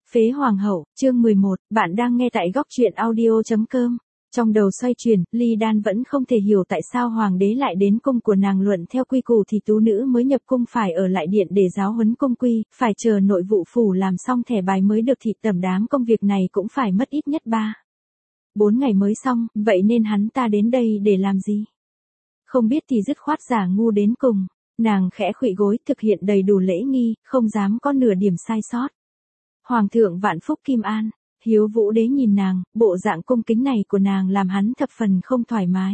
Phế Hoàng hậu, chương 11, bạn đang nghe tại góc truyện audio.com. Trong đầu xoay chuyển, Ly Đan vẫn không thể hiểu tại sao hoàng đế lại đến cung của nàng. Luận theo quy củ thì tú nữ mới nhập cung phải ở lại điện để giáo huấn cung quy, phải chờ nội vụ phủ làm xong thẻ bài mới được, thì tầm đám công việc này cũng phải mất ít nhất 3-4 ngày mới xong, vậy nên hắn ta đến đây để làm gì? Không biết thì dứt khoát giả ngu đến cùng. Nàng khẽ khuỵu gối, thực hiện đầy đủ lễ nghi, không dám có nửa điểm sai sót. Hoàng thượng vạn phúc kim an. Hiếu Vũ đế nhìn nàng, bộ dạng cung kính này của nàng làm hắn thập phần không thoải mái.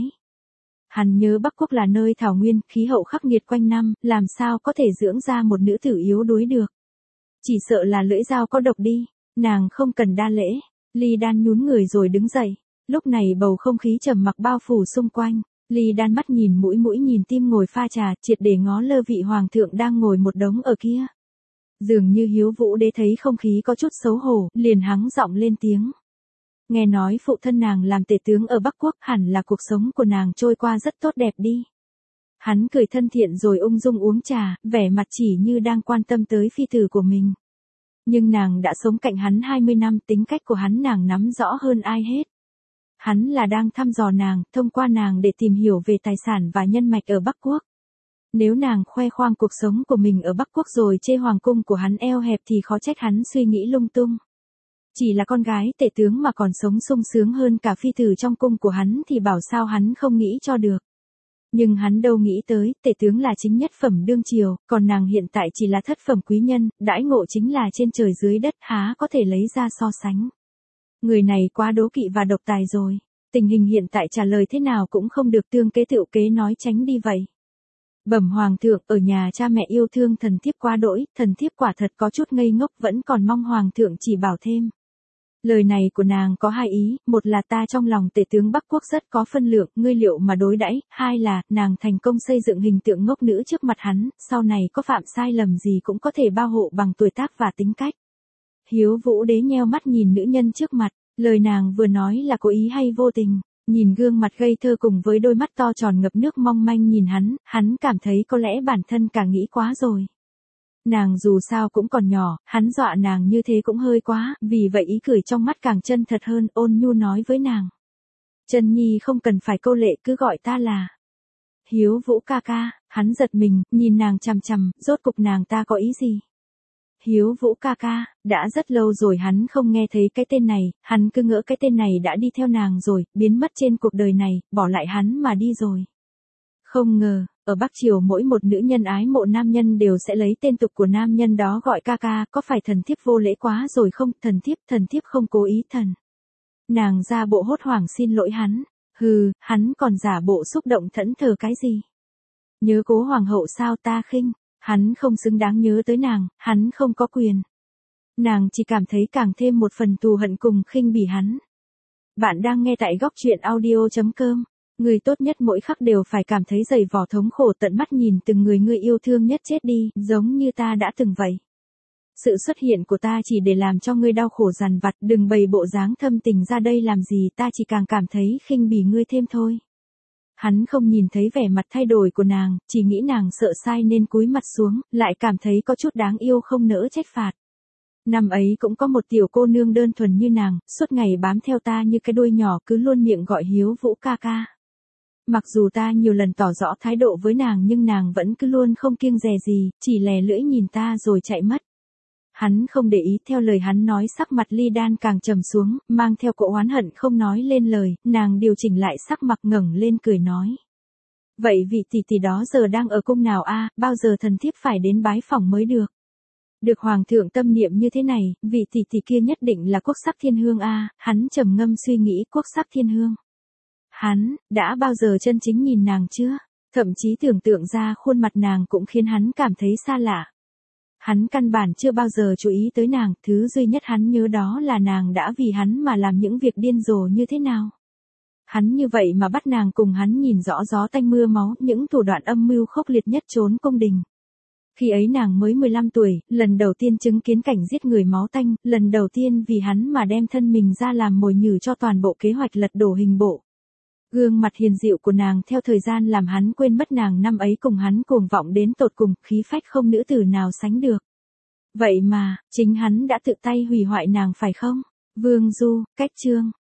Hắn nhớ Bắc Quốc là nơi thảo nguyên, khí hậu khắc nghiệt quanh năm, làm sao có thể dưỡng ra một nữ tử yếu đuối được. Chỉ sợ là lưỡi dao có độc đi. Nàng không cần đa lễ. Ly Đan nhún người rồi đứng dậy. Lúc này bầu không khí trầm mặc bao phủ xung quanh. Ly Đan mắt nhìn mũi nhìn tim ngồi pha trà, triệt để ngó lơ vị hoàng thượng đang ngồi một đống ở kia. Dường như Hiếu Vũ đế thấy không khí có chút xấu hổ, liền hắng giọng lên tiếng. Nghe nói phụ thân nàng làm tể tướng ở Bắc Quốc, hẳn là cuộc sống của nàng trôi qua rất tốt đẹp đi. Hắn cười thân thiện rồi ung dung uống trà, vẻ mặt chỉ như đang quan tâm tới phi tử của mình. Nhưng nàng đã sống cạnh hắn 20 năm, tính cách của hắn nàng nắm rõ hơn ai hết. Hắn là đang thăm dò nàng, thông qua nàng để tìm hiểu về tài sản và nhân mạch ở Bắc Quốc. Nếu nàng khoe khoang cuộc sống của mình ở Bắc Quốc rồi chê hoàng cung của hắn eo hẹp thì khó trách hắn suy nghĩ lung tung. Chỉ là con gái tể tướng mà còn sống sung sướng hơn cả phi tử trong cung của hắn thì bảo sao hắn không nghĩ cho được. Nhưng hắn đâu nghĩ tới, tể tướng là chính nhất phẩm đương triều, còn nàng hiện tại chỉ là thất phẩm quý nhân, đãi ngộ chính là trên trời dưới đất, há có thể lấy ra so sánh. Người này quá đố kỵ và độc tài rồi. Tình hình hiện tại trả lời thế nào cũng không được, tương kế tựu kế nói tránh đi vậy. Bẩm hoàng thượng, ở nhà cha mẹ yêu thương thần thiếp quá đỗi, thần thiếp quả thật có chút ngây ngốc, vẫn còn mong hoàng thượng chỉ bảo thêm. Lời này của nàng có hai ý, một là ta trong lòng tể tướng Bắc Quốc rất có phân lượng, ngươi liệu mà đối đãi, hai là nàng thành công xây dựng hình tượng ngốc nữ trước mặt hắn, sau này có phạm sai lầm gì cũng có thể bao hộ bằng tuổi tác và tính cách. Hiếu Vũ đế nheo mắt nhìn nữ nhân trước mặt, lời nàng vừa nói là cố ý hay vô tình. Nhìn gương mặt ngây thơ cùng với đôi mắt to tròn ngập nước mong manh nhìn hắn cảm thấy có lẽ bản thân cả nghĩ quá rồi. Nàng dù sao cũng còn nhỏ, hắn dọa nàng như thế cũng hơi quá, vì vậy ý cười trong mắt càng chân thật hơn, ôn nhu nói với nàng. Chân Nhi không cần phải câu lệ, cứ gọi ta là Hiếu Vũ ca ca. Hắn giật mình, nhìn nàng chằm chằm, rốt cục nàng ta có ý gì? Hiếu Vũ ca ca, đã rất lâu rồi hắn không nghe thấy cái tên này, hắn cứ ngỡ cái tên này đã đi theo nàng rồi, biến mất trên cuộc đời này, bỏ lại hắn mà đi rồi. Không ngờ, ở Bắc Triều mỗi một nữ nhân ái mộ nam nhân đều sẽ lấy tên tục của nam nhân đó gọi ca ca, có phải thần thiếp vô lễ quá rồi không? Thần thiếp không cố ý thần. Nàng ra bộ hốt hoảng xin lỗi hắn, hắn còn giả bộ xúc động thẫn thờ cái gì? Nhớ cố hoàng hậu sao ta khinh? Hắn không xứng đáng nhớ tới nàng, hắn không có quyền. Nàng chỉ cảm thấy càng thêm một phần thù hận cùng khinh bỉ hắn. Bạn đang nghe tại góc truyện audio.com. Người tốt nhất mỗi khắc đều phải cảm thấy dày vò thống khổ, tận mắt nhìn từng người ngươi yêu thương nhất chết đi, giống như ta đã từng vậy. Sự xuất hiện của ta chỉ để làm cho ngươi đau khổ dằn vặt, đừng bày bộ dáng thâm tình ra đây làm gì, ta chỉ càng cảm thấy khinh bỉ ngươi thêm thôi. Hắn không nhìn thấy vẻ mặt thay đổi của nàng, chỉ nghĩ nàng sợ sai nên cúi mặt xuống, lại cảm thấy có chút đáng yêu không nỡ trách phạt. Năm ấy cũng có một tiểu cô nương đơn thuần như nàng, suốt ngày bám theo ta như cái đuôi nhỏ, cứ luôn miệng gọi Hiếu Vũ ca ca. Mặc dù ta nhiều lần tỏ rõ thái độ với nàng nhưng nàng vẫn cứ luôn không kiêng dè gì, chỉ lè lưỡi nhìn ta rồi chạy mất. Hắn không để ý, theo lời hắn nói sắc mặt Ly Đan càng trầm xuống, mang theo cỗ oán hận không nói lên lời, nàng điều chỉnh lại sắc mặt ngẩng lên cười nói. Vậy vị tỷ tỷ đó giờ đang ở cung nào a? Bao giờ thần thiếp phải đến bái phỏng mới được? Được hoàng thượng tâm niệm như thế này, vị tỷ tỷ kia nhất định là Quốc sắc thiên hương a. Hắn trầm ngâm suy nghĩ, Quốc sắc thiên hương. Hắn, đã bao giờ chân chính nhìn nàng chưa? Thậm chí tưởng tượng ra khuôn mặt nàng cũng khiến hắn cảm thấy xa lạ. Hắn căn bản chưa bao giờ chú ý tới nàng, thứ duy nhất hắn nhớ đó là nàng đã vì hắn mà làm những việc điên rồ như thế nào. Hắn như vậy mà bắt nàng cùng hắn nhìn rõ gió tanh mưa máu, những thủ đoạn âm mưu khốc liệt nhất trốn cung đình. Khi ấy nàng mới 15 tuổi, lần đầu tiên chứng kiến cảnh giết người máu tanh, lần đầu tiên vì hắn mà đem thân mình ra làm mồi nhử cho toàn bộ kế hoạch lật đổ hình bộ. Gương mặt hiền dịu của nàng theo thời gian làm hắn quên mất nàng năm ấy cùng hắn cuồng vọng đến tột cùng, khí phách không nữ tử nào sánh được. Vậy mà, chính hắn đã tự tay hủy hoại nàng phải không? Vương Du, cách chương.